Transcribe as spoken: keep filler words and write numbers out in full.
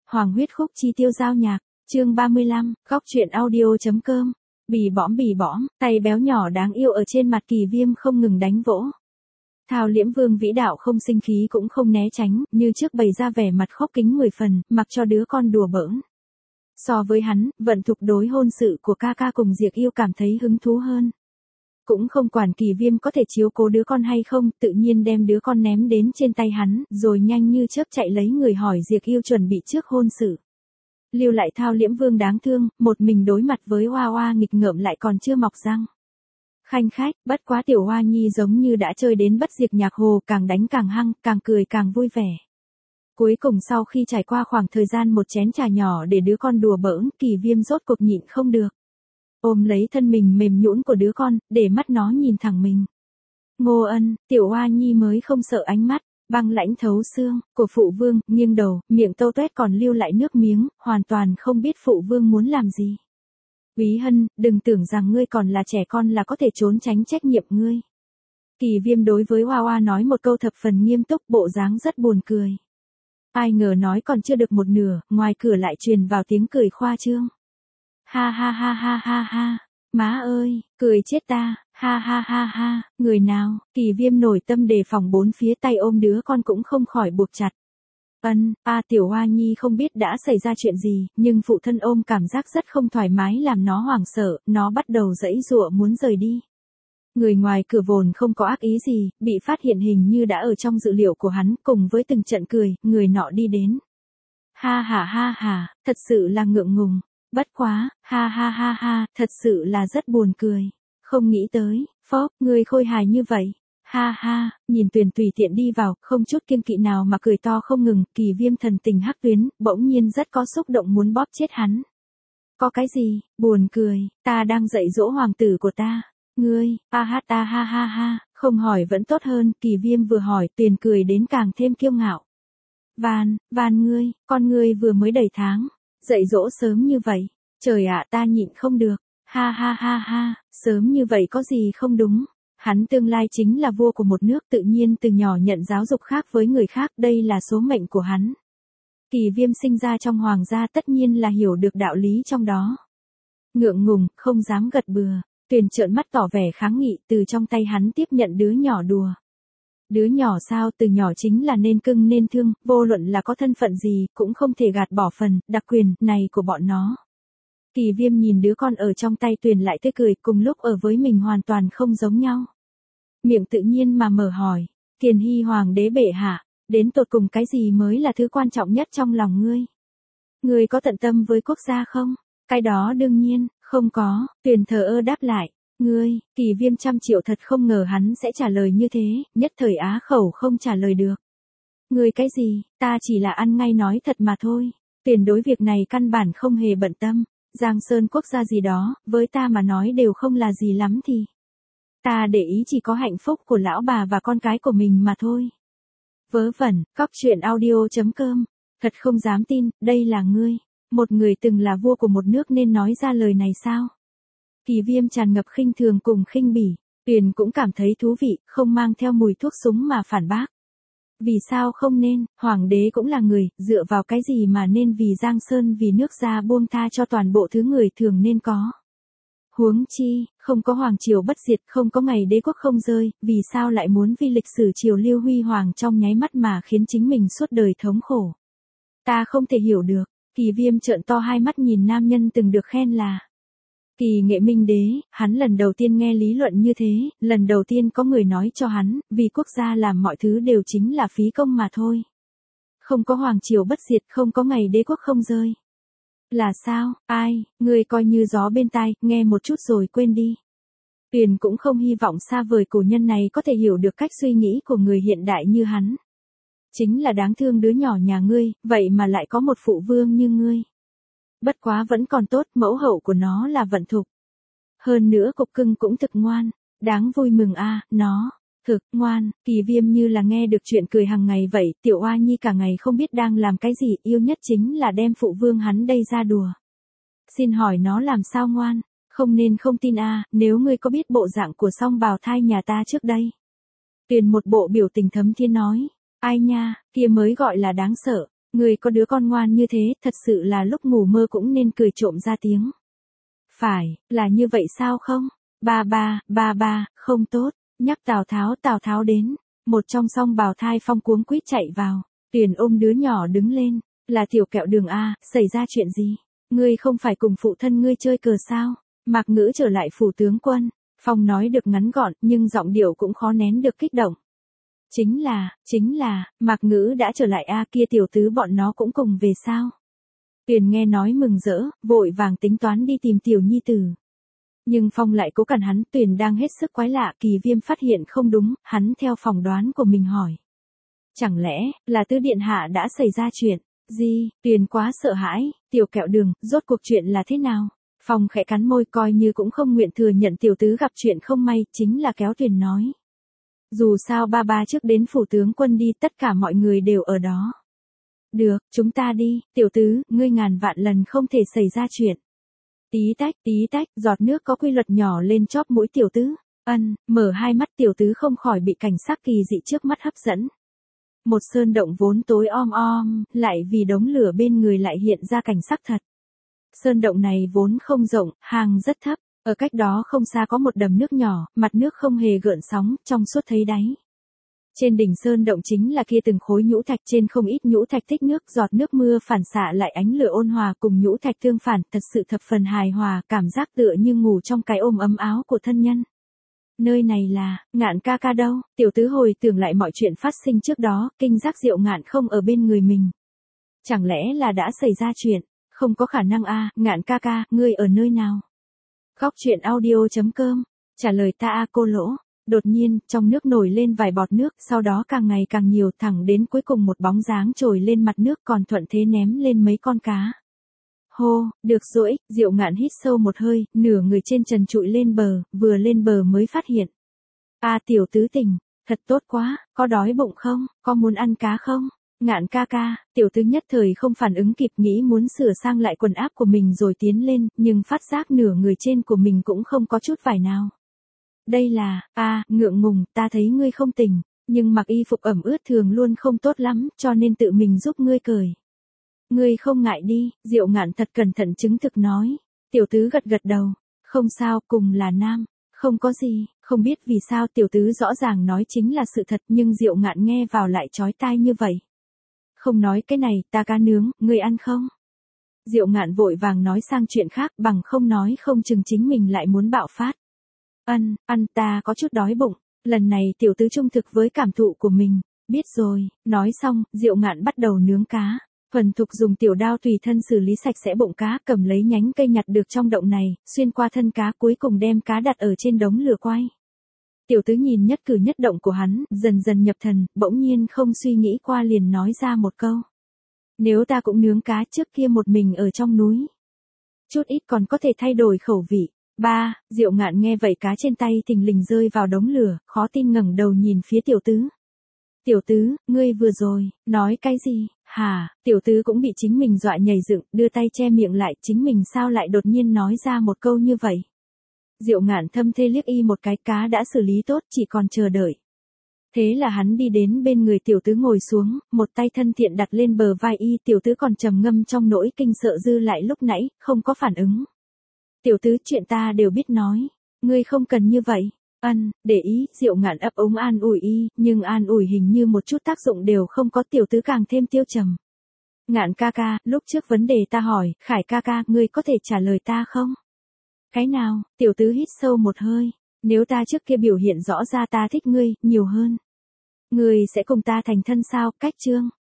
Hoàng huyết khúc chi tiêu giao nhạc, chương ba mươi lăm, góc truyện audio.com. Bì bõm bì bõm, tay béo nhỏ đáng yêu ở trên mặt Kỳ Viêm không ngừng đánh vỗ. Thao Liễm Vương vĩ đạo không sinh khí cũng không né tránh, như trước bày ra vẻ mặt khóc kính mười phần, mặc cho đứa con đùa bỡn. So với hắn, Vận Thục đối hôn sự của ca ca cùng Diệc Yêu cảm thấy hứng thú hơn. Cũng không quản Kỳ Viêm có thể chiếu cố đứa con hay không, tự nhiên đem đứa con ném đến trên tay hắn, rồi nhanh như chớp chạy lấy người hỏi Diệc Yêu chuẩn bị trước hôn sự. Lưu lại Thao Liễm Vương đáng thương, một mình đối mặt với Hoa Hoa nghịch ngợm lại còn chưa mọc răng. Khanh khách, bất quá tiểu Hoa Nhi giống như đã chơi đến bất diệt nhạc hồ, càng đánh càng hăng, càng cười càng vui vẻ. Cuối cùng sau khi trải qua khoảng thời gian một chén trà nhỏ để đứa con đùa bỡn, Kỳ Viêm rốt cuộc nhịn không được. Ôm lấy thân mình mềm nhũn của đứa con, để mắt nó nhìn thẳng mình. Ngô Ân, tiểu Hoa Nhi mới không sợ ánh mắt băng lãnh thấu xương của phụ vương, nghiêng đầu, miệng tâu tuét còn lưu lại nước miếng, hoàn toàn không biết phụ vương muốn làm gì. Úy Hân, đừng tưởng rằng ngươi còn là trẻ con là có thể trốn tránh trách nhiệm ngươi. Kỳ Viêm đối với Hoa Hoa nói một câu thập phần nghiêm túc, bộ dáng rất buồn cười. Ai ngờ nói còn chưa được một nửa, ngoài cửa lại truyền vào tiếng cười khoa trương. Ha ha ha ha ha ha, má ơi, cười chết ta, ha ha ha ha, người nào? Kỳ Viêm nổi tâm đề phòng bốn phía, tay ôm đứa con cũng không khỏi buộc chặt. Ân, a tiểu Hoa Nhi không biết đã xảy ra chuyện gì, nhưng phụ thân ôm cảm giác rất không thoải mái làm nó hoảng sợ, nó bắt đầu giãy giụa muốn rời đi. Người ngoài cửa vồn không có ác ý gì, bị phát hiện hình như đã ở trong dự liệu của hắn, cùng với từng trận cười, người nọ đi đến. Ha ha ha ha, thật sự là ngượng ngùng. Bất quá, ha ha ha ha, thật sự là rất buồn cười. Không nghĩ tới, phóp, ngươi khôi hài như vậy. Ha ha, nhìn Tuyền tùy tiện đi vào, không chút kiêng kỵ nào mà cười to không ngừng, Kỳ Viêm thần tình hắc tuyến, bỗng nhiên rất có xúc động muốn bóp chết hắn. Có cái gì, buồn cười, ta đang dạy dỗ hoàng tử của ta. Ngươi, a hát ta ha ha ha, không hỏi vẫn tốt hơn, Kỳ Viêm vừa hỏi, Tuyền cười đến càng thêm kiêu ngạo. Van, van ngươi, con ngươi vừa mới đầy tháng. Dạy dỗ sớm như vậy, trời ạ ta nhịn không được, ha ha ha ha, sớm như vậy có gì không đúng, hắn tương lai chính là vua của một nước, tự nhiên từ nhỏ nhận giáo dục khác với người khác, đây là số mệnh của hắn. Kỳ Viêm sinh ra trong hoàng gia tất nhiên là hiểu được đạo lý trong đó. Ngượng ngùng, không dám gật bừa, Tuyền trợn mắt tỏ vẻ kháng nghị, từ trong tay hắn tiếp nhận đứa nhỏ đùa. Đứa nhỏ sao, từ nhỏ chính là nên cưng nên thương, vô luận là có thân phận gì, cũng không thể gạt bỏ phần, đặc quyền, này của bọn nó. Kỳ Viêm nhìn đứa con ở trong tay Tuyền lại tươi cười, cùng lúc ở với mình hoàn toàn không giống nhau. Miệng tự nhiên mà mở hỏi, Tiền Hy Hoàng đế bệ hạ, đến tột cùng cái gì mới là thứ quan trọng nhất trong lòng ngươi? Ngươi có tận tâm với quốc gia không? Cái đó đương nhiên, không có, Tuyền thờ ơ đáp lại. Ngươi, Kỳ Viêm trăm triệu thật không ngờ hắn sẽ trả lời như thế, nhất thời á khẩu không trả lời được. Ngươi cái gì, ta chỉ là ăn ngay nói thật mà thôi. Tuyền đối việc này căn bản không hề bận tâm, Giang Sơn quốc gia gì đó, với ta mà nói đều không là gì lắm thì. Ta để ý chỉ có hạnh phúc của lão bà và con cái của mình mà thôi. Vớ vẩn, cóc truyện audio.com, thật không dám tin, đây là ngươi, một người từng là vua của một nước nên nói ra lời này sao? Kỳ Viêm tràn ngập khinh thường cùng khinh bỉ, Tuyền cũng cảm thấy thú vị, không mang theo mùi thuốc súng mà phản bác. Vì sao không nên, hoàng đế cũng là người, dựa vào cái gì mà nên vì Giang Sơn vì nước ra buông tha cho toàn bộ thứ người thường nên có. Huống chi, không có hoàng triều bất diệt, không có ngày đế quốc không rơi, vì sao lại muốn vì lịch sử triều lưu huy hoàng trong nháy mắt mà khiến chính mình suốt đời thống khổ. Ta không thể hiểu được, Kỳ Viêm trợn to hai mắt nhìn nam nhân từng được khen là Kỳ nghệ minh đế, hắn lần đầu tiên nghe lý luận như thế, lần đầu tiên có người nói cho hắn, vì quốc gia làm mọi thứ đều chính là phí công mà thôi. Không có hoàng triều bất diệt, không có ngày đế quốc không rơi. Là sao, ai, ngươi coi như gió bên tai, nghe một chút rồi quên đi. Tuyền cũng không hy vọng xa vời cổ nhân này có thể hiểu được cách suy nghĩ của người hiện đại như hắn. Chính là đáng thương đứa nhỏ nhà ngươi, vậy mà lại có một phụ vương như ngươi. Bất quá vẫn còn tốt, mẫu hậu của nó là Vận Thục. Hơn nữa cục cưng cũng thực ngoan, đáng vui mừng a, à, nó, thực, ngoan, Kỳ Viêm như là nghe được chuyện cười hàng ngày vậy, tiểu Hoa Nhi cả ngày không biết đang làm cái gì, yêu nhất chính là đem phụ vương hắn đây ra đùa. Xin hỏi nó làm sao ngoan, không nên không tin a, à, nếu ngươi có biết bộ dạng của song bào thai nhà ta trước đây. Tuyền một bộ biểu tình thấm thiên nói, ai nha, kia mới gọi là đáng sợ, Người có đứa con ngoan như thế, thật sự là lúc ngủ mơ cũng nên cười trộm ra tiếng. Phải, là như vậy sao không? Ba ba, ba ba, không tốt, nhắc Tào Tháo, Tào Tháo đến. Một trong song bào thai Phong cuống quýt chạy vào, Tuyền ôm đứa nhỏ đứng lên, là Tiểu Kẹo Đường a, xảy ra chuyện gì? Ngươi không phải cùng phụ thân ngươi chơi cờ sao? Mạc Ngữ trở lại phủ tướng quân. Phong nói được ngắn gọn, nhưng giọng điệu cũng khó nén được kích động. Chính là, chính là, Mạc Ngữ đã trở lại a, kia tiểu tứ bọn nó cũng cùng về sao? Tuyền nghe nói mừng rỡ, vội vàng tính toán đi tìm tiểu nhi tử. Nhưng Phong lại cố cản hắn, Tuyền đang hết sức quái lạ, Kỳ Viêm phát hiện không đúng, hắn theo phỏng đoán của mình hỏi. Chẳng lẽ, là Tứ điện hạ đã xảy ra chuyện, gì? Tuyền quá sợ hãi, Tiểu Kẹo Đường, rốt cuộc chuyện là thế nào? Phong khẽ cắn môi coi như cũng không nguyện thừa nhận tiểu tứ gặp chuyện không may, chính là kéo Tuyền nói. Dù sao ba ba trước đến phủ tướng quân đi, tất cả mọi người đều ở đó. Được, chúng ta đi, tiểu tứ, ngươi ngàn vạn lần không thể xảy ra chuyện. Tí tách, tí tách, giọt nước có quy luật nhỏ lên chóp mũi tiểu tứ. Ân, mở hai mắt tiểu tứ không khỏi bị cảnh sắc kỳ dị trước mắt hấp dẫn. Một sơn động vốn tối om om, lại vì đống lửa bên người lại hiện ra cảnh sắc thật. Sơn động này vốn không rộng, hang rất thấp, ở cách đó không xa có một đầm nước nhỏ, mặt nước không hề gợn sóng, trong suốt thấy đáy. Trên đỉnh sơn động chính là kia từng khối nhũ thạch, trên không ít nhũ thạch tích nước, giọt nước mưa phản xạ lại ánh lửa ôn hòa cùng nhũ thạch tương phản, thật sự thập phần hài hòa, cảm giác tựa như ngủ trong cái ôm ấm áo của thân nhân. Nơi này là, Ngạn ca ca đâu? Tiểu tứ hồi tưởng lại mọi chuyện phát sinh trước đó, kinh giác Diệu Ngạn không ở bên người mình. Chẳng lẽ là đã xảy ra chuyện? Không có khả năng a, Ngạn ca ca, ngươi ở nơi nào? Khóc chuyện audio chấm com, trả lời ta a cô lỗ. Đột nhiên, trong nước nổi lên vài bọt nước, sau đó càng ngày càng nhiều, thẳng đến cuối cùng một bóng dáng trồi lên mặt nước, còn thuận thế ném lên mấy con cá. Hô, được rồi, Diệu Ngạn hít sâu một hơi, nửa người trên trần trụi lên bờ, vừa lên bờ mới phát hiện. A tiểu tứ tỉnh, thật tốt quá, có đói bụng không, có muốn ăn cá không? Ngạn ca ca, tiểu tứ nhất thời không phản ứng kịp, nghĩ muốn sửa sang lại quần áo của mình rồi tiến lên, nhưng phát giác nửa người trên của mình cũng không có chút vải nào. Đây là, a à, ngượng ngùng, ta thấy ngươi không tỉnh, nhưng mặc y phục ẩm ướt thường luôn không tốt lắm, cho nên tự mình giúp ngươi cởi. Ngươi không ngại đi, Diệu Ngạn thật cẩn thận chứng thực nói. Tiểu tứ gật gật đầu, không sao, cùng là nam, không có gì, không biết vì sao tiểu tứ rõ ràng nói chính là sự thật, nhưng Diệu Ngạn nghe vào lại chói tai như vậy. Không nói cái này, ta cá nướng, ngươi ăn không? Diệu Ngạn vội vàng nói sang chuyện khác, bằng không nói không chừng chính mình lại muốn bạo phát. Ăn, ăn, ta có chút đói bụng, lần này tiểu tứ trung thực với cảm thụ của mình, biết rồi, nói xong, Diệu Ngạn bắt đầu nướng cá. Thuần thục dùng tiểu đao tùy thân xử lý sạch sẽ bụng cá, cầm lấy nhánh cây nhặt được trong động này, xuyên qua thân cá, cuối cùng đem cá đặt ở trên đống lửa quay. Tiểu tứ nhìn nhất cử nhất động của hắn, dần dần nhập thần, bỗng nhiên không suy nghĩ qua liền nói ra một câu. Nếu ta cũng nướng cá, trước kia một mình ở trong núi, chút ít còn có thể thay đổi khẩu vị. Ba, Diệu Ngạn nghe vậy cá trên tay thình lình rơi vào đống lửa, khó tin ngẩng đầu nhìn phía tiểu tứ. Tiểu tứ, ngươi vừa rồi, nói cái gì, hả? Tiểu tứ cũng bị chính mình dọa nhảy dựng, đưa tay che miệng lại, chính mình sao lại đột nhiên nói ra một câu như vậy. Diệu Ngạn thâm thê liếc y một cái, cá đã xử lý tốt, chỉ còn chờ đợi. Thế là hắn đi đến bên người tiểu tứ ngồi xuống, một tay thân thiện đặt lên bờ vai y, tiểu tứ còn trầm ngâm trong nỗi kinh sợ dư lại lúc nãy, không có phản ứng. Tiểu tứ, chuyện ta đều biết nói, ngươi không cần như vậy. Ân, để ý, Diệu Ngạn ấp ống an ủi y, nhưng an ủi hình như một chút tác dụng đều không có, tiểu tứ càng thêm tiêu trầm. Ngạn ca ca, lúc trước vấn đề ta hỏi, Khải ca ca, ngươi có thể trả lời ta không? Cái nào? Tiểu tứ hít sâu một hơi, nếu ta trước kia biểu hiện rõ ra ta thích ngươi, nhiều hơn. Ngươi sẽ cùng ta thành thân sao, cách chương.